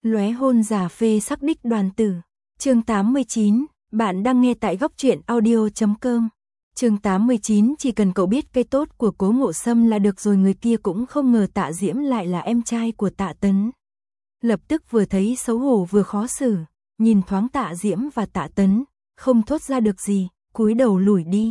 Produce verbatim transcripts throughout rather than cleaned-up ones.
Lóe hôn giả phê sắc đích đoàn tử. Chương tám mươi chín, bạn đang nghe tại góc truyện audio chấm com. Chương tám mươi chín, chỉ cần cậu biết cái tốt của Cố Ngộ Sâm là được rồi. Người kia cũng không ngờ Tạ Diễm lại là em trai của Tạ Tấn. Lập tức vừa thấy xấu hổ vừa khó xử, nhìn thoáng Tạ Diễm và Tạ Tấn, không thốt ra được gì, cúi đầu lủi đi.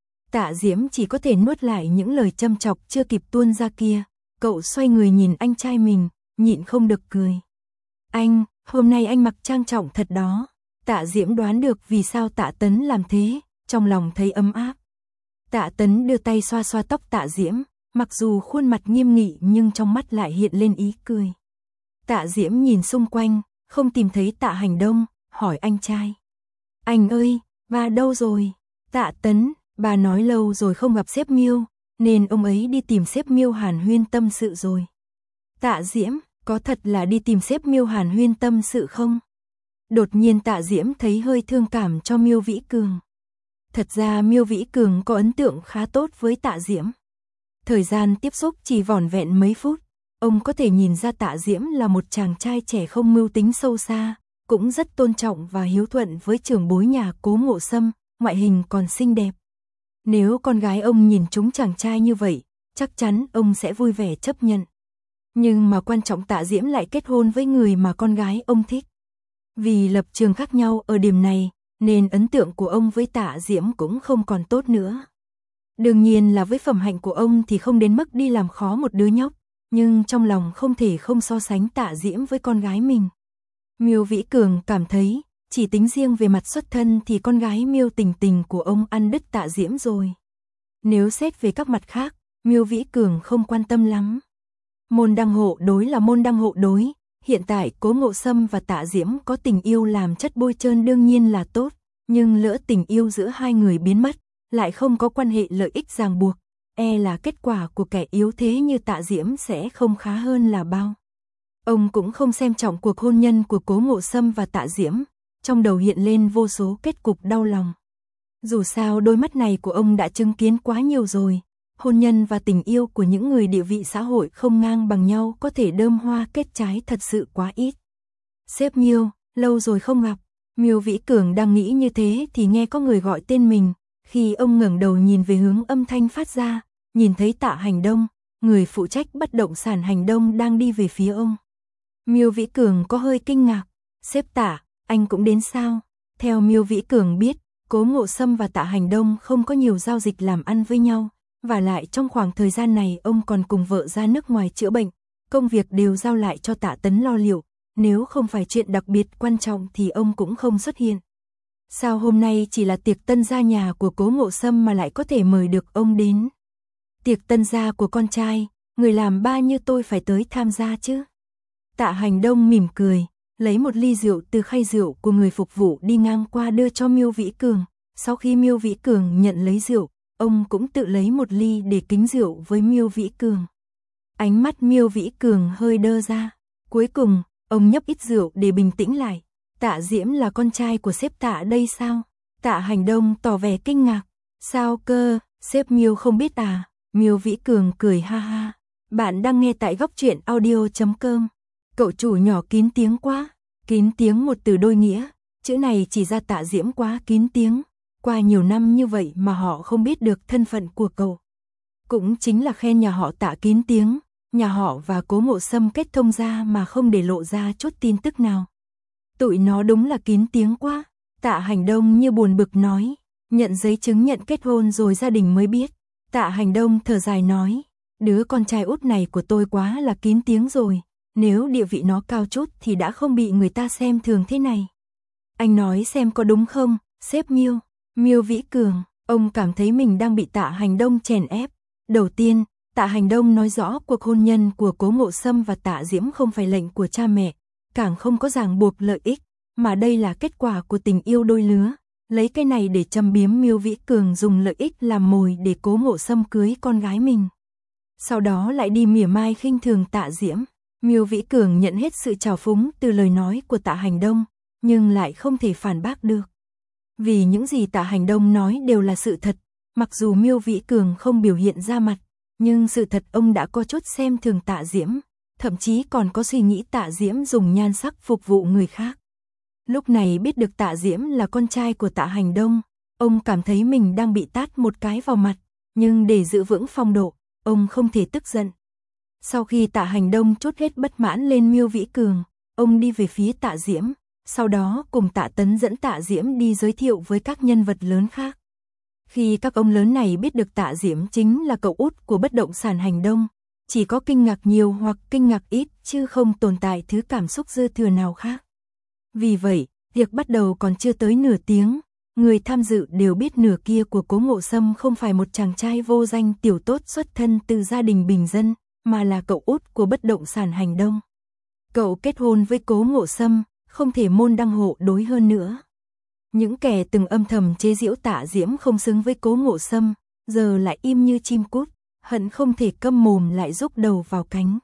Tạ Diễm chỉ có thể nuốt lại những lời châm chọc chưa kịp tuôn ra kia. Cậu xoay người nhìn anh trai mình, nhịn không được cười. Anh, hôm nay anh mặc trang trọng thật đó. Tạ Diễm đoán được vì sao Tạ Tấn làm thế, trong lòng thấy ấm áp. Tạ Tấn đưa tay xoa xoa tóc Tạ Diễm, mặc dù khuôn mặt nghiêm nghị nhưng trong mắt lại hiện lên ý cười. Tạ Diễm nhìn xung quanh, không tìm thấy Tạ Hành Đông, hỏi anh trai. Anh ơi, bà đâu rồi? Tạ Tấn, bà nói lâu rồi không gặp sếp Miêu, nên ông ấy đi tìm sếp Miêu hàn huyên tâm sự rồi. Tạ Diễm, có thật là đi tìm sếp Miêu hàn huyên tâm sự không? Đột nhiên Tạ Diễm thấy hơi thương cảm cho Miêu Vĩ Cường. Thật ra Miêu Vĩ Cường có ấn tượng khá tốt với Tạ Diễm. Thời gian tiếp xúc chỉ vỏn vẹn mấy phút, ông có thể nhìn ra Tạ Diễm là một chàng trai trẻ không mưu tính sâu xa, cũng rất tôn trọng và hiếu thuận với trưởng bối nhà Cố Ngộ Sâm, ngoại hình còn xinh đẹp. Nếu con gái ông nhìn trúng chàng trai như vậy, chắc chắn ông sẽ vui vẻ chấp nhận. Nhưng mà quan trọng Tạ Diễm lại kết hôn với người mà con gái ông thích. Vì lập trường khác nhau ở điểm này, nên ấn tượng của ông với Tạ Diễm cũng không còn tốt nữa. Đương nhiên là với phẩm hạnh của ông thì không đến mức đi làm khó một đứa nhóc, nhưng trong lòng không thể không so sánh Tạ Diễm với con gái mình. Miêu Vĩ Cường cảm thấy, chỉ tính riêng về mặt xuất thân thì con gái Miêu Tình Tình của ông ăn đứt Tạ Diễm rồi. Nếu xét về các mặt khác, Miêu Vĩ Cường không quan tâm lắm. Môn đăng hộ đối là môn đăng hộ đối, hiện tại Cố Ngộ Sâm và Tạ Diễm có tình yêu làm chất bôi trơn đương nhiên là tốt, nhưng lỡ tình yêu giữa hai người biến mất, lại không có quan hệ lợi ích ràng buộc, e là kết quả của kẻ yếu thế như Tạ Diễm sẽ không khá hơn là bao. Ông cũng không xem trọng cuộc hôn nhân của Cố Ngộ Sâm và Tạ Diễm, trong đầu hiện lên vô số kết cục đau lòng. Dù sao đôi mắt này của ông đã chứng kiến quá nhiều rồi, hôn nhân và tình yêu của những người địa vị xã hội không ngang bằng nhau có thể đơm hoa kết trái thật sự quá ít. Sếp Miêu, lâu rồi không gặp. Miêu Vĩ Cường đang nghĩ như thế thì nghe có người gọi tên mình, khi ông ngẩng đầu nhìn về hướng âm thanh phát ra, nhìn thấy Tạ Hành Đông, người phụ trách bất động sản Hành Đông đang đi về phía ông. Miêu Vĩ Cường có hơi kinh ngạc, sếp Tạ, anh cũng đến sao? Theo Miêu Vĩ Cường biết, Cố Ngộ Sâm và Tạ Hành Đông không có nhiều giao dịch làm ăn với nhau, và lại trong khoảng thời gian này ông còn cùng vợ ra nước ngoài chữa bệnh, công việc đều giao lại cho Tạ Tấn lo liệu, nếu không phải chuyện đặc biệt quan trọng thì ông cũng không xuất hiện. Sao hôm nay chỉ là tiệc tân gia nhà của Cố Ngộ Sâm mà lại có thể mời được ông đến? Tiệc tân gia của con trai, người làm ba như tôi phải tới tham gia chứ? Tạ Hành Đông mỉm cười, lấy một ly rượu từ khay rượu của người phục vụ đi ngang qua đưa cho Miêu Vĩ Cường. Sau khi Miêu Vĩ Cường nhận lấy rượu, ông cũng tự lấy một ly để kính rượu với Miêu Vĩ Cường. Ánh mắt Miêu Vĩ Cường hơi đơ ra. Cuối cùng, ông nhấp ít rượu để bình tĩnh lại. Tạ Diễm là con trai của sếp Tạ đây sao? Tạ Hành Đông tỏ vẻ kinh ngạc. Sao cơ, sếp Miêu không biết à? Miêu Vĩ Cường cười ha ha. Bạn đang nghe tại góc truyện audio chấm com. Cậu chủ nhỏ kín tiếng quá. Kín tiếng một từ đôi nghĩa. Chữ này chỉ ra Tạ Diễm quá kín tiếng. Qua nhiều năm như vậy mà họ không biết được thân phận của cậu. Cũng chính là khen nhà họ Tạ kín tiếng, nhà họ và Cố Ngộ Sâm kết thông ra mà không để lộ ra chút tin tức nào. Tụi nó đúng là kín tiếng quá. Tạ Hành Đông như buồn bực nói, nhận giấy chứng nhận kết hôn rồi gia đình mới biết. Tạ Hành Đông thở dài nói, đứa con trai út này của tôi quá là kín tiếng rồi, nếu địa vị nó cao chút thì đã không bị người ta xem thường thế này. Anh nói xem có đúng không, sếp Miêu? Miêu Vĩ Cường, ông cảm thấy mình đang bị Tạ Hành Đông chèn ép. Đầu tiên, Tạ Hành Đông nói rõ cuộc hôn nhân của Cố Ngộ Sâm và Tạ Diễm không phải lệnh của cha mẹ, càng không có ràng buộc lợi ích, mà đây là kết quả của tình yêu đôi lứa. Lấy cái này để châm biếm Miêu Vĩ Cường dùng lợi ích làm mồi để Cố Ngộ Sâm cưới con gái mình. Sau đó lại đi mỉa mai khinh thường Tạ Diễm. Miêu Vĩ Cường nhận hết sự trào phúng từ lời nói của Tạ Hành Đông, nhưng lại không thể phản bác được. Vì những gì Tạ Hành Đông nói đều là sự thật, mặc dù Miêu Vĩ Cường không biểu hiện ra mặt, nhưng sự thật ông đã có chút xem thường Tạ Diễm, thậm chí còn có suy nghĩ Tạ Diễm dùng nhan sắc phục vụ người khác. Lúc này biết được Tạ Diễm là con trai của Tạ Hành Đông, ông cảm thấy mình đang bị tát một cái vào mặt, nhưng để giữ vững phong độ, ông không thể tức giận. Sau khi Tạ Hành Đông trút hết bất mãn lên Miêu Vĩ Cường, ông đi về phía Tạ Diễm, sau đó cùng Tạ Tấn dẫn Tạ Diễm đi giới thiệu với các nhân vật lớn khác. Khi các ông lớn này biết được Tạ Diễm chính là cậu út của bất động sản Hành Đông, chỉ có kinh ngạc nhiều hoặc kinh ngạc ít chứ không tồn tại thứ cảm xúc dư thừa nào khác. Vì vậy, việc bắt đầu còn chưa tới nửa tiếng, người tham dự đều biết nửa kia của Cố Ngộ Sâm không phải một chàng trai vô danh tiểu tốt xuất thân từ gia đình bình dân, mà là cậu út của bất động sản Hành Đông. Cậu kết hôn với Cố Ngộ Sâm, không thể môn đăng hộ đối hơn nữa. Những kẻ từng âm thầm chế giễu Tạ Diễm không xứng với Cố Ngộ Sâm, giờ lại im như chim cút, hận không thể câm mồm lại rúc đầu vào cánh.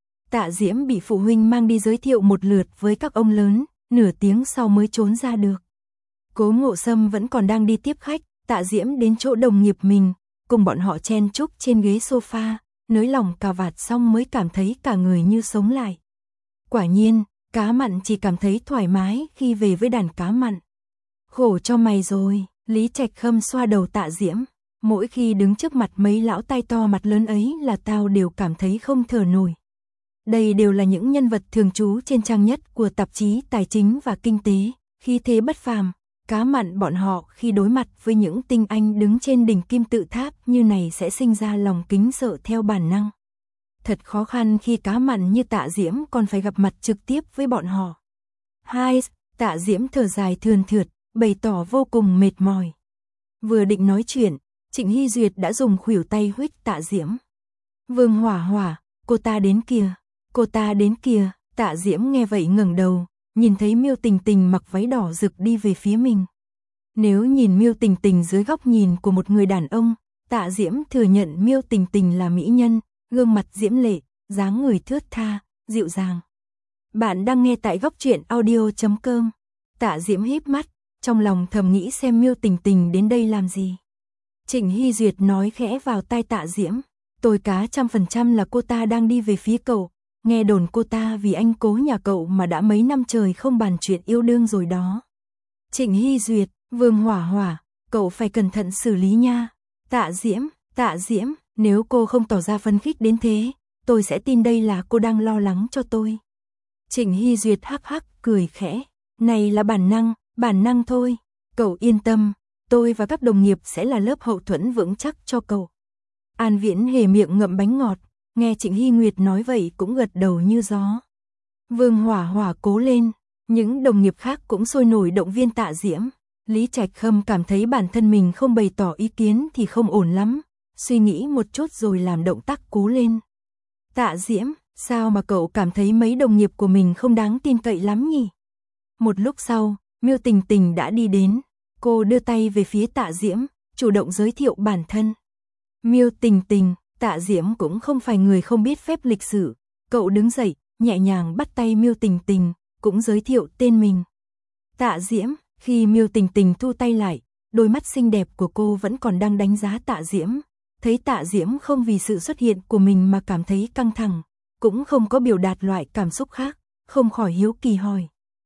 Tạ Diễm bị phụ huynh mang đi giới thiệu một lượt với các ông lớn, nửa tiếng sau mới trốn ra được. Cố Ngộ Sâm vẫn còn đang đi tiếp khách, Tạ Diễm đến chỗ đồng nghiệp mình, cùng bọn họ chen chúc trên ghế sofa, nới lỏng cà vạt xong mới cảm thấy cả người như sống lại. Quả nhiên, cá mặn chỉ cảm thấy thoải mái khi về với đàn cá mặn. Khổ cho mày rồi, Lý Trạch Khâm xoa đầu Tạ Diễm. Mỗi khi đứng trước mặt mấy lão tai to mặt lớn ấy là tao đều cảm thấy không thở nổi. Đây đều là những nhân vật thường trú trên trang nhất của tạp chí Tài chính và Kinh tế, khí thế bất phàm. Cá mặn bọn họ khi đối mặt với những tinh anh đứng trên đỉnh kim tự tháp như này sẽ sinh ra lòng kính sợ theo bản năng. Thật khó khăn khi cá mặn như Tạ Diễm còn phải gặp mặt trực tiếp với bọn họ. Hai, Tạ Diễm thở dài thườn thượt, bày tỏ vô cùng mệt mỏi. Vừa định nói chuyện, Trịnh Hy Duyệt đã dùng khuỷu tay huých Tạ Diễm. Vương Hỏa Hỏa, cô ta đến kìa, cô ta đến kìa. Tạ Diễm nghe vậy ngẩng đầu, nhìn thấy Miêu Tình Tình mặc váy đỏ rực đi về phía mình. Nếu nhìn Miêu Tình Tình dưới góc nhìn của một người đàn ông, Tạ Diễm thừa nhận Miêu Tình Tình là mỹ nhân, gương mặt diễm lệ, dáng người thướt tha, dịu dàng. Bạn đang nghe tại góc truyện audio chấm com. Tạ Diễm híp mắt, trong lòng thầm nghĩ xem Miêu Tình Tình đến đây làm gì. Trịnh Hy Duyệt nói khẽ vào tai Tạ Diễm, tôi cá trăm phần trăm là cô ta đang đi về phía cậu, nghe đồn cô ta vì anh Cố nhà cậu mà đã mấy năm trời không bàn chuyện yêu đương rồi đó. Trịnh Hy Duyệt, Vương Hỏa Hỏa, cậu phải cẩn thận xử lý nha. Tạ Diễm, Tạ Diễm, nếu cô không tỏ ra phấn khích đến thế, tôi sẽ tin đây là cô đang lo lắng cho tôi. Trịnh Hy Duyệt hắc hắc cười khẽ, này là bản năng, bản năng thôi, cậu yên tâm, tôi và các đồng nghiệp sẽ là lớp hậu thuẫn vững chắc cho cậu. An Viễn Hề miệng ngậm bánh ngọt, nghe Trịnh Hy Nguyệt nói vậy cũng gật đầu như gió. Vương Hỏa Hỏa cố lên, những đồng nghiệp khác cũng sôi nổi động viên Tạ Diễm. Lý Trạch Khâm cảm thấy bản thân mình không bày tỏ ý kiến thì không ổn lắm, suy nghĩ một chút rồi làm động tác cố lên. Tạ Diễm, sao mà cậu cảm thấy mấy đồng nghiệp của mình không đáng tin cậy lắm nhỉ? Một lúc sau, Miêu Tình Tình đã đi đến, cô đưa tay về phía Tạ Diễm, chủ động giới thiệu bản thân. Miêu Tình Tình, Tạ Diễm cũng không phải người không biết phép lịch sử, cậu đứng dậy, nhẹ nhàng bắt tay Miêu Tình Tình, cũng giới thiệu tên mình. Tạ Diễm, khi Miêu Tình Tình thu tay lại, đôi mắt xinh đẹp của cô vẫn còn đang đánh giá Tạ Diễm, thấy Tạ Diễm không vì sự xuất hiện của mình mà cảm thấy căng thẳng, cũng không có biểu đạt loại cảm xúc khác, không khỏi hiếu kỳ hỏi.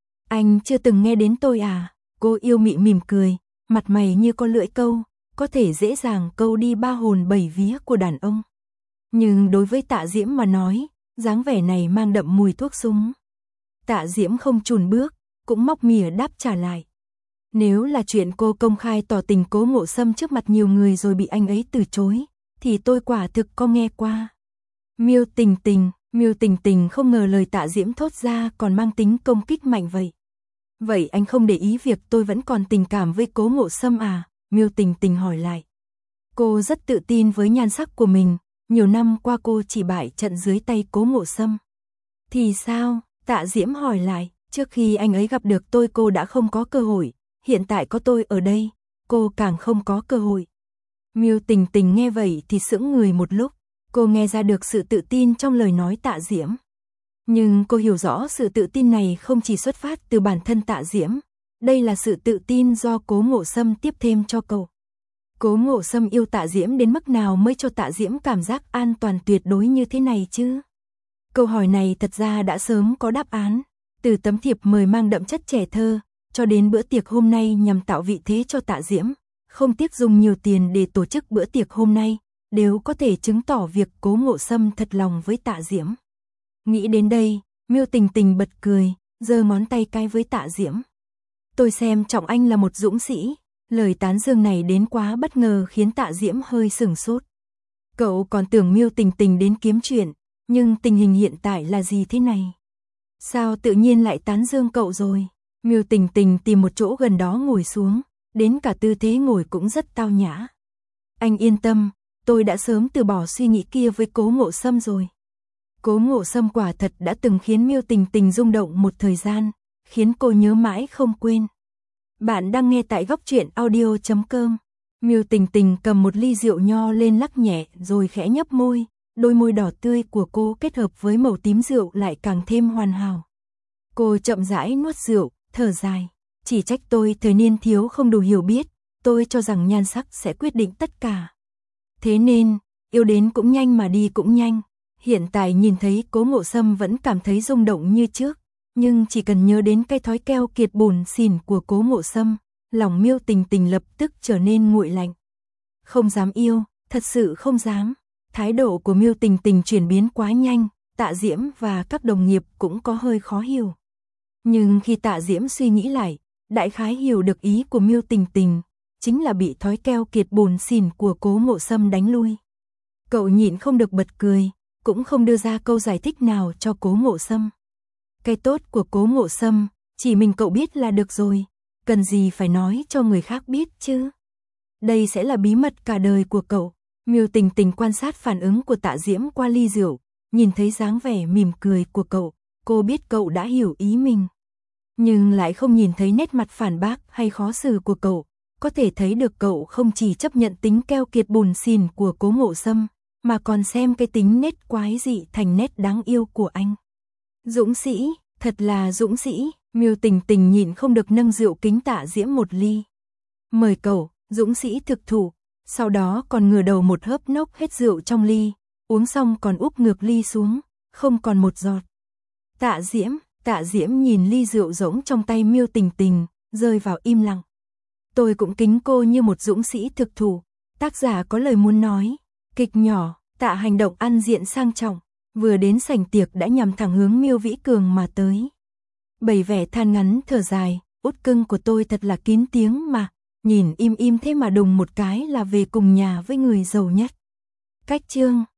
Anh chưa từng nghe đến tôi à? Cô yêu mị mỉm cười, mặt mày như con lưỡi câu, có thể dễ dàng câu đi ba hồn bảy vía của đàn ông. Nhưng đối với Tạ Diễm mà nói, dáng vẻ này mang đậm mùi thuốc súng. Tạ Diễm không chùn bước, cũng móc mỉa đáp trả lại. Nếu là chuyện cô công khai tỏ tình Cố Ngộ Sâm trước mặt nhiều người rồi bị anh ấy từ chối, thì tôi quả thực có nghe qua. Miêu Tình Tình, Miêu Tình Tình không ngờ lời Tạ Diễm thốt ra còn mang tính công kích mạnh vậy. Vậy anh không để ý việc tôi vẫn còn tình cảm với Cố Ngộ Sâm à? Miêu Tình Tình hỏi lại. Cô rất tự tin với nhan sắc của mình, nhiều năm qua cô chỉ bại trận dưới tay Cố Ngộ Sâm. Thì sao? Tạ Diễm hỏi lại, trước khi anh ấy gặp được tôi cô đã không có cơ hội, hiện tại có tôi ở đây, cô càng không có cơ hội. Miêu Tình Tình nghe vậy thì sững người một lúc, cô nghe ra được sự tự tin trong lời nói Tạ Diễm. Nhưng cô hiểu rõ sự tự tin này không chỉ xuất phát từ bản thân Tạ Diễm, đây là sự tự tin do Cố Ngộ Sâm tiếp thêm cho cậu. Cố Ngộ Sâm yêu Tạ Diễm đến mức nào mới cho Tạ Diễm cảm giác an toàn tuyệt đối như thế này chứ? Câu hỏi này thật ra đã sớm có đáp án, từ tấm thiệp mời mang đậm chất trẻ thơ, cho đến bữa tiệc hôm nay nhằm tạo vị thế cho Tạ Diễm, không tiếc dùng nhiều tiền để tổ chức bữa tiệc hôm nay, đều có thể chứng tỏ việc Cố Ngộ Sâm thật lòng với Tạ Diễm. Nghĩ đến đây, Miêu Tình Tình bật cười, giơ ngón tay cái với Tạ Diễm. Tôi xem trọng anh là một dũng sĩ, lời tán dương này đến quá bất ngờ khiến Tạ Diễm hơi sửng sốt. Cậu còn tưởng Miêu Tình Tình đến kiếm chuyện, nhưng tình hình hiện tại là gì thế này? Sao tự nhiên lại tán dương cậu rồi? Miêu Tình Tình tìm một chỗ gần đó ngồi xuống, đến cả tư thế ngồi cũng rất tao nhã. Anh yên tâm, tôi đã sớm từ bỏ suy nghĩ kia với Cố Ngộ Sâm rồi. Cố Ngộ Sâm quả thật đã từng khiến Miêu Tình Tình rung động một thời gian, khiến cô nhớ mãi không quên. Bạn đang nghe tại góc truyện audio chấm com. Miêu Tình Tình cầm một ly rượu nho lên lắc nhẹ rồi khẽ nhấp môi, đôi môi đỏ tươi của cô kết hợp với màu tím rượu lại càng thêm hoàn hảo. Cô chậm rãi nuốt rượu, thở dài, chỉ trách tôi thời niên thiếu không đủ hiểu biết, tôi cho rằng nhan sắc sẽ quyết định tất cả. Thế nên, yêu đến cũng nhanh mà đi cũng nhanh. Hiện tại nhìn thấy Cố Ngộ Sâm vẫn cảm thấy rung động như trước, nhưng chỉ cần nhớ đến cái thói keo kiệt bùn xỉn của Cố Ngộ Sâm, lòng Miêu Tình Tình lập tức trở nên nguội lạnh. Không dám yêu, thật sự không dám. Thái độ của Miêu Tình Tình chuyển biến quá nhanh, Tạ Diễm và các đồng nghiệp cũng có hơi khó hiểu. Nhưng khi Tạ Diễm suy nghĩ lại, đại khái hiểu được ý của Miêu Tình Tình, chính là bị thói keo kiệt bùn xỉn của Cố Ngộ Sâm đánh lui. Cậu nhịn không được bật cười, cũng không đưa ra câu giải thích nào cho Cố Ngộ Sâm. Cái tốt của Cố Ngộ Sâm, chỉ mình cậu biết là được rồi, cần gì phải nói cho người khác biết chứ. Đây sẽ là bí mật cả đời của cậu. Miêu Tình Tình quan sát phản ứng của Tạ Diễm qua ly rượu, nhìn thấy dáng vẻ mỉm cười của cậu, cô biết cậu đã hiểu ý mình. Nhưng lại không nhìn thấy nét mặt phản bác hay khó xử của cậu, có thể thấy được cậu không chỉ chấp nhận tính keo kiệt bùn xỉn của Cố Ngộ Sâm, mà còn xem cái tính nết quái dị thành nét đáng yêu của anh. Dũng sĩ, thật là dũng sĩ, Miêu Tình Tình nhịn không được nâng rượu kính Tạ Diễm một ly. Mời cậu, dũng sĩ thực thụ, sau đó còn ngửa đầu một hớp nốc hết rượu trong ly, uống xong còn úp ngược ly xuống, không còn một giọt. Tạ Diễm, Tạ Diễm nhìn ly rượu rỗng trong tay Miêu Tình Tình, rơi vào im lặng. Tôi cũng kính cô như một dũng sĩ thực thụ, tác giả có lời muốn nói. Kịch nhỏ, Tạ hành động ăn diện sang trọng, vừa đến sảnh tiệc đã nhằm thẳng hướng Miêu Vĩ Cường mà tới. Bày vẻ than ngắn thở dài, út cưng của tôi thật là kín tiếng mà, nhìn im im thế mà đùng một cái là về cùng nhà với người giàu nhất. Cách chương